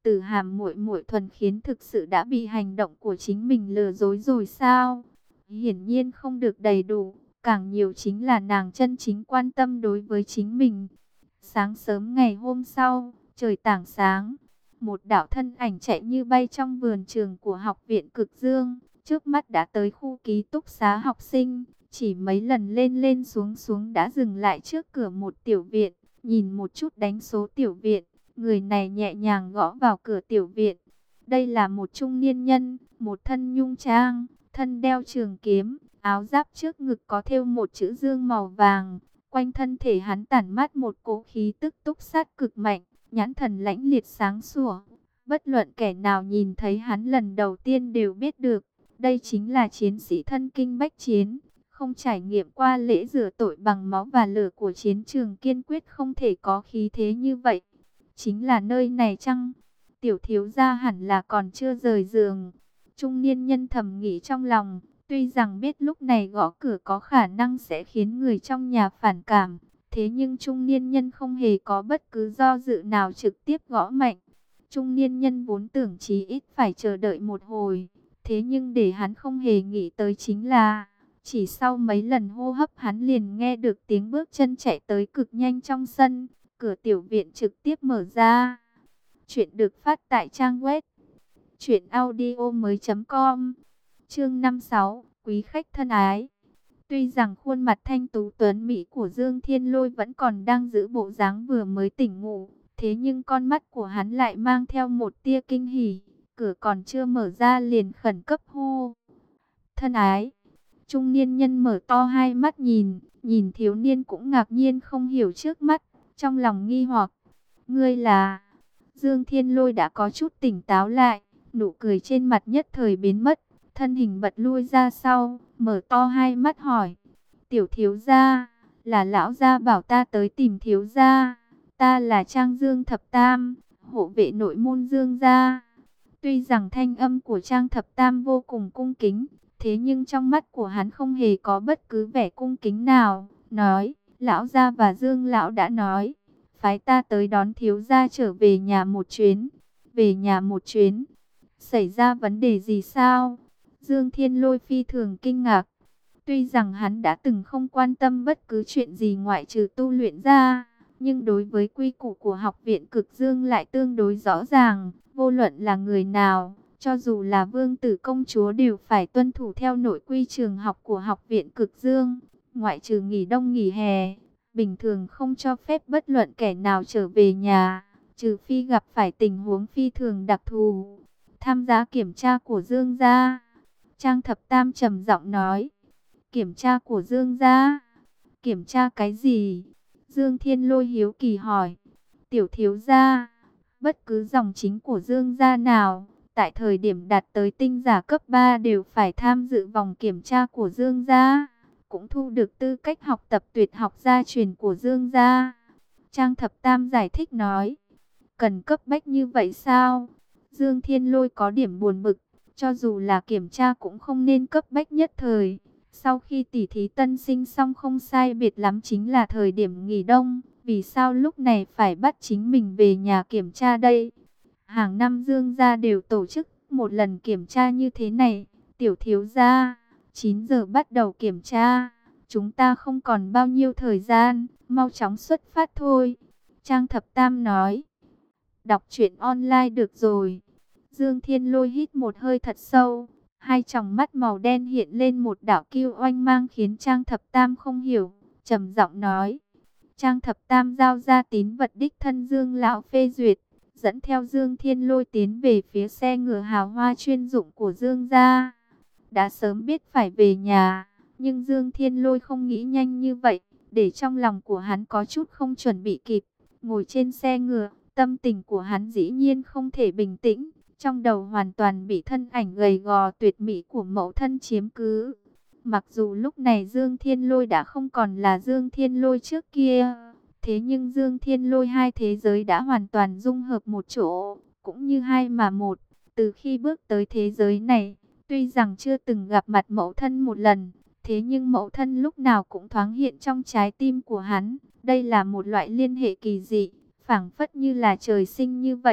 S1: Tử Hàm muội muội thuần khiến thực sự đã bị hành động của chính mình lừa dối rồi sao? Hiển nhiên không được đầy đủ, càng nhiều chính là nàng chân chính quan tâm đối với chính mình. Sáng sớm ngày hôm sau, trời tảng sáng, một đạo thân ảnh chạy như bay trong vườn trường của học viện Cực Dương, trước mắt đã tới khu ký túc xá học sinh, chỉ mấy lần lên lên xuống xuống đã dừng lại trước cửa một tiểu viện, nhìn một chút đánh số tiểu viện, người này nhẹ nhàng gõ vào cửa tiểu viện. Đây là một trung niên nhân, một thân nhung trang, thân đeo trường kiếm, áo giáp trước ngực có thêu một chữ dương màu vàng, quanh thân thể hắn tản mát một cỗ khí tức túc sát cực mạnh, nhãn thần lãnh liệt sáng sủa. Bất luận kẻ nào nhìn thấy hắn lần đầu tiên đều biết được, đây chính là chiến sĩ thân kinh bách chiến, không trải nghiệm qua lễ rửa tội bằng máu và lửa của chiến trường kiên quyết không thể có khí thế như vậy. Chính là nơi này chăng? Tiểu thiếu gia hẳn là còn chưa rời giường. Trung niên nhân thầm nghĩ trong lòng, tuy rằng biết lúc này gõ cửa có khả năng sẽ khiến người trong nhà phản cảm, thế nhưng trung niên nhân không hề có bất cứ do dự nào trực tiếp gõ mạnh. Trung niên nhân vốn tưởng chí ít phải chờ đợi một hồi, thế nhưng để hắn không hề nghĩ tới chính là, chỉ sau mấy lần hô hấp hắn liền nghe được tiếng bước chân chạy tới cực nhanh trong sân, cửa tiểu viện trực tiếp mở ra. Chuyện được phát tại trang web truyện audio mới chấm com. Chương năm mươi sáu, quý khách thân ái. Tuy rằng khuôn mặt thanh tú tuấn mỹ của Dương Thiên Lôi vẫn còn đang giữ bộ dáng vừa mới tỉnh ngủ, thế nhưng con mắt của hắn lại mang theo một tia kinh hỉ, cửa còn chưa mở ra liền khẩn cấp hô: "Thân ái." Trung niên nhân mở to hai mắt nhìn, nhìn thiếu niên cũng ngạc nhiên không hiểu trước mắt, trong lòng nghi hoặc: "Ngươi là?" Dương Thiên Lôi đã có chút tỉnh táo lại, nụ cười trên mặt nhất thời biến mất, thân hình bật lui ra sau, mở to hai mắt hỏi: "Tiểu thiếu gia, là lão gia bảo ta tới tìm thiếu gia, ta là Trang Dương Thập Tam, hộ vệ nội môn Dương gia." Tuy rằng thanh âm của Trang Thập Tam vô cùng cung kính, thế nhưng trong mắt của hắn không hề có bất cứ vẻ cung kính nào, nói: "Lão gia và Dương lão đã nói, phái ta tới đón thiếu gia trở về nhà một chuyến." "Về nhà một chuyến? Xảy ra vấn đề gì sao?" Dương Thiên Lôi phi thường kinh ngạc. Tuy rằng hắn đã từng không quan tâm bất cứ chuyện gì ngoại trừ tu luyện ra, nhưng đối với quy củ của học viện Cực Dương lại tương đối rõ ràng, vô luận là người nào, cho dù là vương tử công chúa đều phải tuân thủ theo nội quy trường học của học viện Cực Dương, ngoại trừ nghỉ đông nghỉ hè, bình thường không cho phép bất luận kẻ nào trở về nhà, trừ phi gặp phải tình huống phi thường đặc thù. Tham gia kiểm tra của Dương gia. Trang Thập Tam trầm giọng nói: "Kiểm tra của Dương gia? Kiểm tra cái gì?" Dương Thiên Lôi hiếu kỳ hỏi. "Tiểu thiếu gia, bất cứ dòng chính của Dương gia nào, tại thời điểm đạt tới tinh giả cấp ba đều phải tham dự vòng kiểm tra của Dương gia, cũng thu được tư cách học tập tuyệt học gia truyền của Dương gia." Trang Thập Tam giải thích nói. "Cần cấp bách như vậy sao?" Dương Thiên Lôi có điểm buồn bực, cho dù là kiểm tra cũng không nên cấp bách nhất thời. Sau khi tỉ thí tân sinh xong không sai biệt lắm chính là thời điểm nghỉ đông, vì sao lúc này phải bắt chính mình về nhà kiểm tra đây? Hàng năm Dương gia đều tổ chức một lần kiểm tra như thế này. "Tiểu thiếu gia, chín giờ bắt đầu kiểm tra, chúng ta không còn bao nhiêu thời gian, mau chóng xuất phát thôi." Trang Thập Tam nói. "Đọc truyện online được rồi." Dương Thiên Lôi hít một hơi thật sâu, hai tròng mắt màu đen hiện lên một đạo kiêu oanh mang khiến Trang Thập Tam không hiểu, trầm giọng nói. Trang Thập Tam giao ra tín vật đích thân Dương lão phê duyệt, dẫn theo Dương Thiên Lôi tiến về phía xe ngựa hào hoa chuyên dụng của Dương gia. Đã sớm biết phải về nhà, nhưng Dương Thiên Lôi không nghĩ nhanh như vậy, để trong lòng của hắn có chút không chuẩn bị kịp. Ngồi trên xe ngựa, tâm tình của hắn dĩ nhiên không thể bình tĩnh, trong đầu hoàn toàn bị thân ảnh gầy gò tuyệt mỹ của mẫu thân chiếm cứ. Mặc dù lúc này Dương Thiên Lôi đã không còn là Dương Thiên Lôi trước kia, thế nhưng Dương Thiên Lôi hai thế giới đã hoàn toàn dung hợp một chỗ, cũng như hai mà một. Từ khi bước tới thế giới này, tuy rằng chưa từng gặp mặt mẫu thân một lần, thế nhưng mẫu thân lúc nào cũng thoáng hiện trong trái tim của hắn. Đây là một loại liên hệ kỳ dị, phảng phất như là trời sinh như vậy.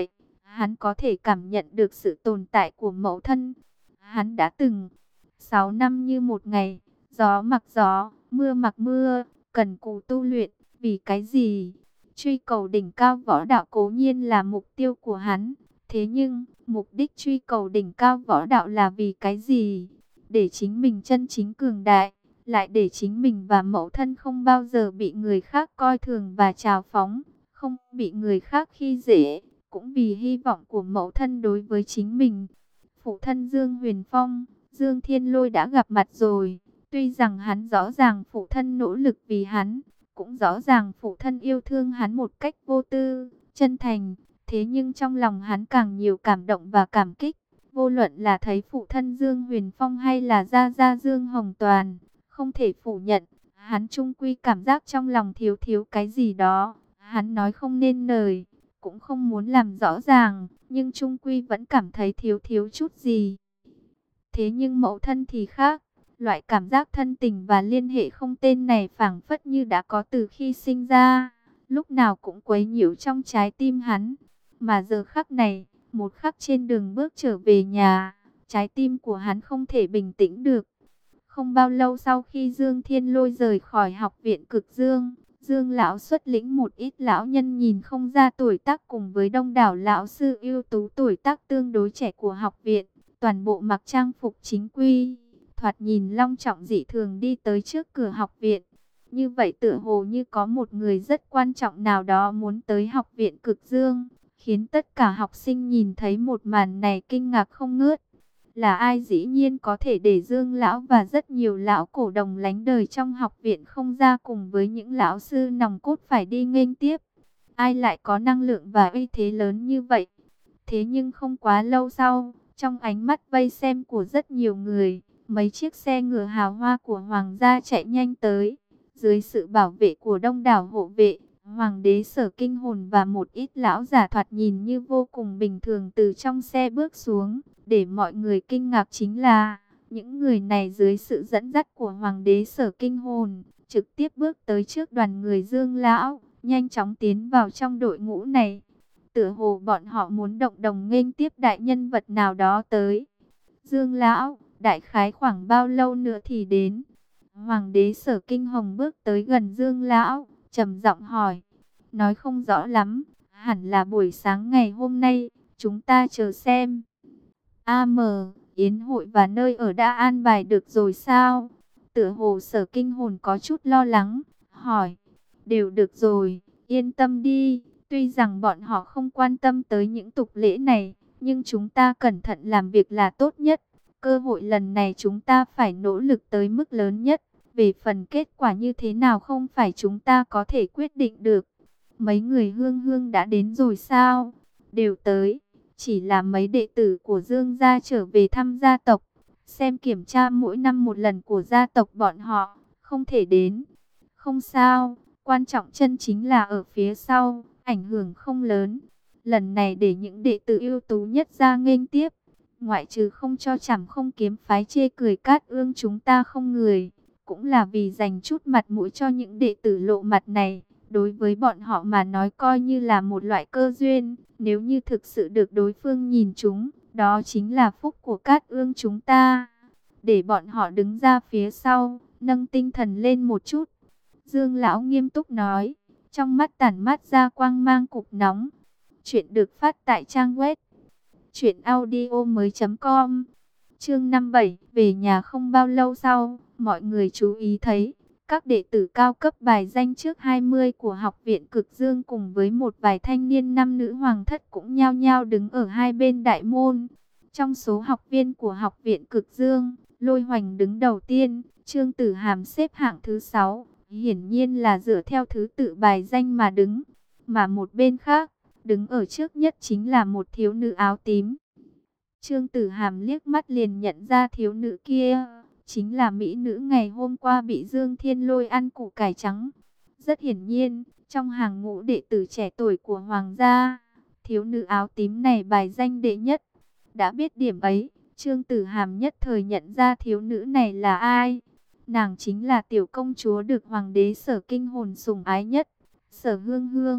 S1: hắn có thể cảm nhận được sự tồn tại của mẫu thân. Hắn đã từng sáu năm như một ngày, gió mặc gió, mưa mặc mưa, cần cù tu luyện. Vì cái gì? Truy cầu đỉnh cao võ đạo cố nhiên là mục tiêu của hắn. Thế nhưng, mục đích truy cầu đỉnh cao võ đạo là vì cái gì? Để chính mình chân chính cường đại, lại để chính mình và mẫu thân không bao giờ bị người khác coi thường và trào phóng, không bị người khác khi dễ, cũng vì hy vọng của mẫu thân đối với chính mình. Phụ thân Dương Huyền Phong, Dương Thiên Lôi đã gặp mặt rồi. Tuy rằng hắn rõ ràng phụ thân nỗ lực vì hắn, cũng rõ ràng phụ thân yêu thương hắn một cách vô tư, chân thành. Thế nhưng trong lòng hắn càng nhiều cảm động và cảm kích. Vô luận là thấy phụ thân Dương Huyền Phong hay là gia gia Dương Hồng Toàn, không thể phủ nhận, hắn chung quy cảm giác trong lòng thiếu thiếu cái gì đó. Hắn nói không nên lời, cũng không muốn làm rõ ràng, nhưng chung quy vẫn cảm thấy thiếu thiếu chút gì. Thế nhưng mẫu thân thì khác, loại cảm giác thân tình và liên hệ không tên này phảng phất như đã có từ khi sinh ra, lúc nào cũng quấy nhiễu trong trái tim hắn. Mà giờ khắc này, một khắc trên đường bước trở về nhà, trái tim của hắn không thể bình tĩnh được. Không bao lâu sau khi Dương Thiên Lôi rời khỏi học viện Cực Dương, Dương lão xuất lĩnh một ít lão nhân nhìn không ra tuổi tác cùng với đông đảo lão sư ưu tú tuổi tác tương đối trẻ của học viện, toàn bộ mặc trang phục chính quy, thoạt nhìn long trọng dị thường đi tới trước cửa học viện. Như vậy tựa hồ như có một người rất quan trọng nào đó muốn tới học viện Cực Dương, khiến tất cả học sinh nhìn thấy một màn này kinh ngạc không ngớt. Là ai dĩ nhiên có thể để Dương lão và rất nhiều lão cổ đồng lánh đời trong học viện không ra cùng với những lão sư nòng cốt phải đi nghênh tiếp. Ai lại có năng lượng và uy thế lớn như vậy? Thế nhưng không quá lâu sau, trong ánh mắt vây xem của rất nhiều người, mấy chiếc xe ngựa hào hoa của hoàng gia chạy nhanh tới. Dưới sự bảo vệ của đông đảo hộ vệ, Hoàng đế Sở Kinh Hồn và một ít lão giả thoạt nhìn như vô cùng bình thường từ trong xe bước xuống. Để mọi người kinh ngạc chính là, những người này dưới sự dẫn dắt của Hoàng đế Sở Kinh Hồn, trực tiếp bước tới trước đoàn người Dương lão, nhanh chóng tiến vào trong đội ngũ này. Tựa hồ bọn họ muốn động đồng nghênh tiếp đại nhân vật nào đó tới. Dương lão, đại khái khoảng bao lâu nữa thì đến? Hoàng đế Sở Kinh Hồng bước tới gần Dương lão, trầm giọng hỏi. Nói không rõ lắm, hẳn là buổi sáng ngày hôm nay, chúng ta chờ xem. A mờ, yến hội và nơi ở đã an bài được rồi sao? Tựa hồ Sở Kinh Hồn có chút lo lắng, hỏi. Đều được rồi, yên tâm đi. Tuy rằng bọn họ không quan tâm tới những tục lễ này, nhưng chúng ta cẩn thận làm việc là tốt nhất. Cơ hội lần này chúng ta phải nỗ lực tới mức lớn nhất. Về phần kết quả như thế nào không phải chúng ta có thể quyết định được. Mấy người Hương Hương đã đến rồi sao? Đều tới. Chỉ là mấy đệ tử của Dương gia trở về thăm gia tộc. Xem kiểm tra mỗi năm một lần của gia tộc bọn họ. Không thể đến. Không sao. Quan trọng chân chính là ở phía sau. Ảnh hưởng không lớn. Lần này để những đệ tử ưu tú nhất ra nghênh tiếp. Ngoại trừ không cho chảm không kiếm phái chê cười Cát Ương chúng ta không người. Cũng là vì dành chút mặt mũi cho những đệ tử lộ mặt này. Đối với bọn họ mà nói coi như là một loại cơ duyên. Nếu như thực sự được đối phương nhìn chúng, đó chính là phúc của Cát Ương chúng ta. Để bọn họ đứng ra phía sau, nâng tinh thần lên một chút. Dương lão nghiêm túc nói, trong mắt tản mát ra quang mang cục nóng. Chuyện được phát tại trang web truyện audio mới chấm com. Chương năm mươi bảy, về nhà không bao lâu sau, mọi người chú ý thấy các đệ tử cao cấp bài danh trước hai mươi của học viện Cực Dương cùng với một vài thanh niên nam nữ hoàng thất cũng nhao nhao đứng ở hai bên đại môn. Trong số học viên của học viện Cực Dương, Lôi Hoành đứng đầu tiên, Trương Tử Hàm xếp hạng thứ sáu, hiển nhiên là dựa theo thứ tự bài danh mà đứng. Mà một bên khác, đứng ở trước nhất chính là một thiếu nữ áo tím. Trương Tử Hàm liếc mắt liền nhận ra thiếu nữ kia chính là mỹ nữ ngày hôm qua bị Dương Thiên Lôi ăn củ cải trắng. Rất hiển nhiên, trong hàng ngũ đệ tử trẻ tuổi của Hoàng gia, thiếu nữ áo tím này bài danh đệ nhất. Đã biết điểm ấy, Trương Tử Hàm nhất thời nhận ra thiếu nữ này là ai. Nàng chính là tiểu công chúa được Hoàng đế Sở Kinh Hồn sủng ái nhất, Sở Hương Hương.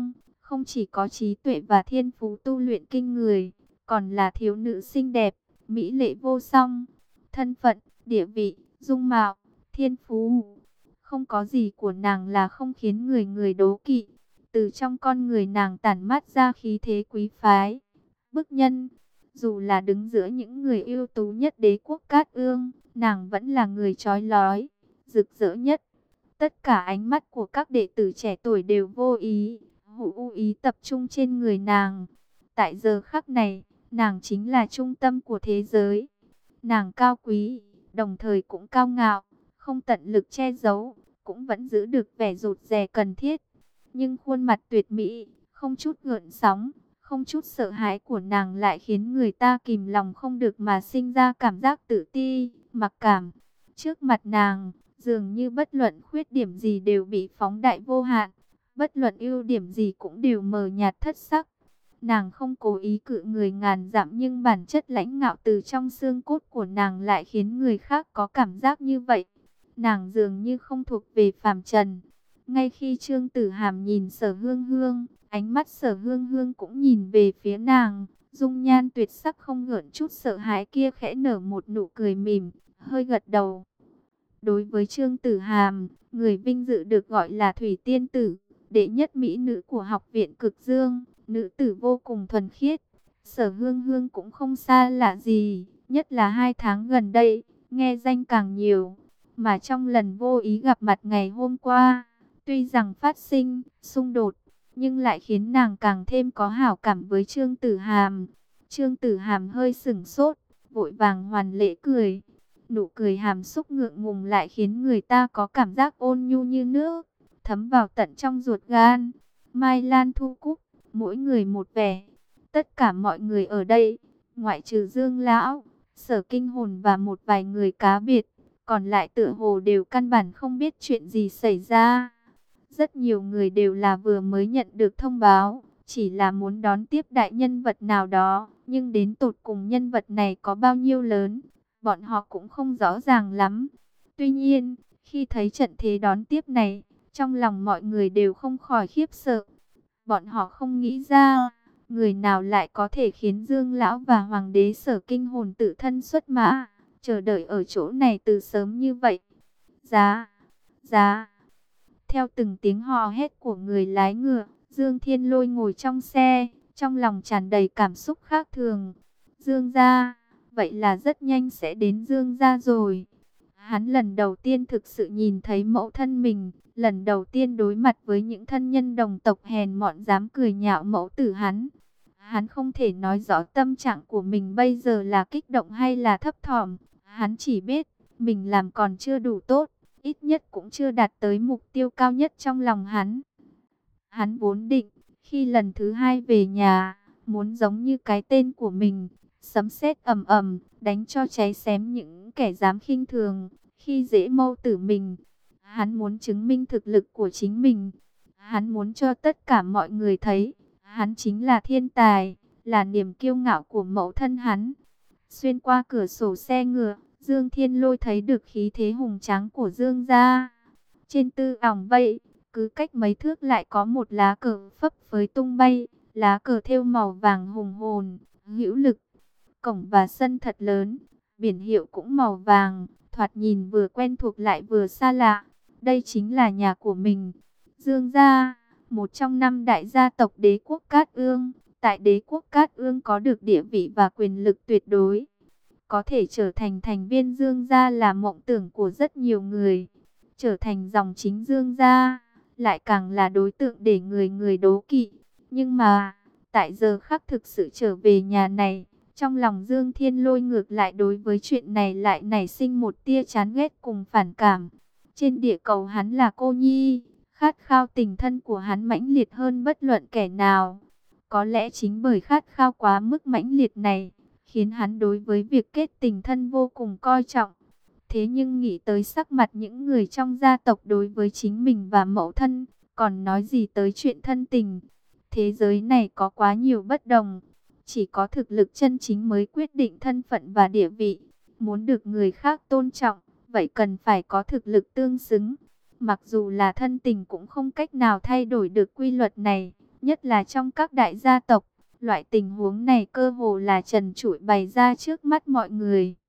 S1: không chỉ có trí tuệ và thiên phú tu luyện kinh người, còn là thiếu nữ xinh đẹp, mỹ lệ vô song. Thân phận, địa vị, dung mạo, thiên phú, không có gì của nàng là không khiến người người đố kỵ. Từ trong con người nàng tản mát ra khí thế quý phái, bức nhân. Dù là đứng giữa những người ưu tú nhất đế quốc Cát Ương, nàng vẫn là người chói lói, rực rỡ nhất. Tất cả ánh mắt của các đệ tử trẻ tuổi đều vô ý, hữu ý tập trung trên người nàng. Tại giờ khắc này, nàng chính là trung tâm của thế giới. Nàng cao quý, đồng thời cũng cao ngạo, không tận lực che giấu, cũng vẫn giữ được vẻ rụt rè cần thiết. Nhưng khuôn mặt tuyệt mỹ, không chút gợn sóng, không chút sợ hãi của nàng lại khiến người ta kìm lòng không được mà sinh ra cảm giác tự ti, mặc cảm. Trước mặt nàng, dường như bất luận khuyết điểm gì đều bị phóng đại vô hạn, bất luận ưu điểm gì cũng đều mờ nhạt thất sắc. Nàng không cố ý cự người ngàn dặm, nhưng bản chất lãnh ngạo từ trong xương cốt của nàng lại khiến người khác có cảm giác như vậy. Nàng dường như không thuộc về phàm trần. Ngay khi Trương Tử Hàm nhìn Sở Hương Hương, ánh mắt Sở Hương Hương cũng nhìn về phía nàng. Dung nhan tuyệt sắc không gợn chút sợ hãi kia khẽ nở một nụ cười mỉm, hơi gật đầu. Đối với Trương Tử Hàm, người vinh dự được gọi là Thủy Tiên Tử, đệ nhất mỹ nữ của học viện Cực Dương, nữ tử vô cùng thuần khiết. Sở Hương Hương cũng không xa lạ gì, nhất là hai tháng gần đây, nghe danh càng nhiều. Mà trong lần vô ý gặp mặt ngày hôm qua, tuy rằng phát sinh xung đột, nhưng lại khiến nàng càng thêm có hảo cảm với Trương Tử Hàm. Trương Tử Hàm hơi sửng sốt, vội vàng hoàn lễ cười. Nụ cười hàm xúc ngượng ngùng lại khiến người ta có cảm giác ôn nhu như nước, thấm vào tận trong ruột gan. Mai Lan Thu Cúc, mỗi người một vẻ. Tất cả mọi người ở đây, ngoại trừ Dương Lão, Sở Kinh Hồn và một vài người cá biệt, còn lại tựa hồ đều căn bản không biết chuyện gì xảy ra. Rất nhiều người đều là vừa mới nhận được thông báo, chỉ là muốn đón tiếp đại nhân vật nào đó, nhưng đến tột cùng nhân vật này có bao nhiêu lớn, bọn họ cũng không rõ ràng lắm. Tuy nhiên, khi thấy trận thế đón tiếp này, trong lòng mọi người đều không khỏi khiếp sợ. Bọn họ không nghĩ ra, người nào lại có thể khiến Dương Lão và Hoàng đế Sở Kinh Hồn tự thân xuất mã, chờ đợi ở chỗ này từ sớm như vậy. Giá, giá. Theo từng tiếng hò hét của người lái ngựa, Dương Thiên Lôi ngồi trong xe, trong lòng tràn đầy cảm xúc khác thường. Dương gia, vậy là rất nhanh sẽ đến Dương gia rồi. Hắn lần đầu tiên thực sự nhìn thấy mẫu thân mình, lần đầu tiên đối mặt với những thân nhân đồng tộc hèn mọn dám cười nhạo mẫu tử hắn. Hắn không thể nói rõ tâm trạng của mình bây giờ là kích động hay là thấp thỏm. Hắn chỉ biết, mình làm còn chưa đủ tốt, ít nhất cũng chưa đạt tới mục tiêu cao nhất trong lòng hắn. Hắn vốn định, khi lần thứ hai về nhà, muốn giống như cái tên của mình, sấm sét ầm ầm, đánh cho cháy xém những kẻ dám khinh thường, khi dễ mâu tử mình. Hắn muốn chứng minh thực lực của chính mình. Hắn muốn cho tất cả mọi người thấy, hắn chính là thiên tài, là niềm kiêu ngạo của mẫu thân hắn. Xuyên qua cửa sổ xe ngựa, Dương Thiên Lôi thấy được khí thế hùng tráng của Dương gia. Trên tư ỏng vây, cứ cách mấy thước lại có một lá cờ phấp phới tung bay, lá cờ thêu màu vàng hùng hồn, hữu lực. Cổng và sân thật lớn, biển hiệu cũng màu vàng, thoạt nhìn vừa quen thuộc lại vừa xa lạ. Đây chính là nhà của mình. Dương gia, một trong năm đại gia tộc đế quốc Cát Ương, tại đế quốc Cát Ương có được địa vị và quyền lực tuyệt đối. Có thể trở thành thành viên Dương gia là mộng tưởng của rất nhiều người. Trở thành dòng chính Dương gia, lại càng là đối tượng để người người đố kỵ. Nhưng mà, tại giờ khắc thực sự trở về nhà này, trong lòng Dương Thiên Lôi ngược lại đối với chuyện này lại nảy sinh một tia chán ghét cùng phản cảm. Trên địa cầu hắn là cô nhi, khát khao tình thân của hắn mãnh liệt hơn bất luận kẻ nào. Có lẽ chính bởi khát khao quá mức mãnh liệt này, khiến hắn đối với việc kết tình thân vô cùng coi trọng. Thế nhưng nghĩ tới sắc mặt những người trong gia tộc đối với chính mình và mẫu thân, còn nói gì tới chuyện thân tình. Thế giới này có quá nhiều bất đồng. Chỉ có thực lực chân chính mới quyết định thân phận và địa vị. Muốn được người khác tôn trọng, vậy cần phải có thực lực tương xứng. Mặc dù là thân tình cũng không cách nào thay đổi được quy luật này. nhất là trong các đại gia tộc. Loại tình huống này cơ hồ là trần trụi bày ra trước mắt mọi người.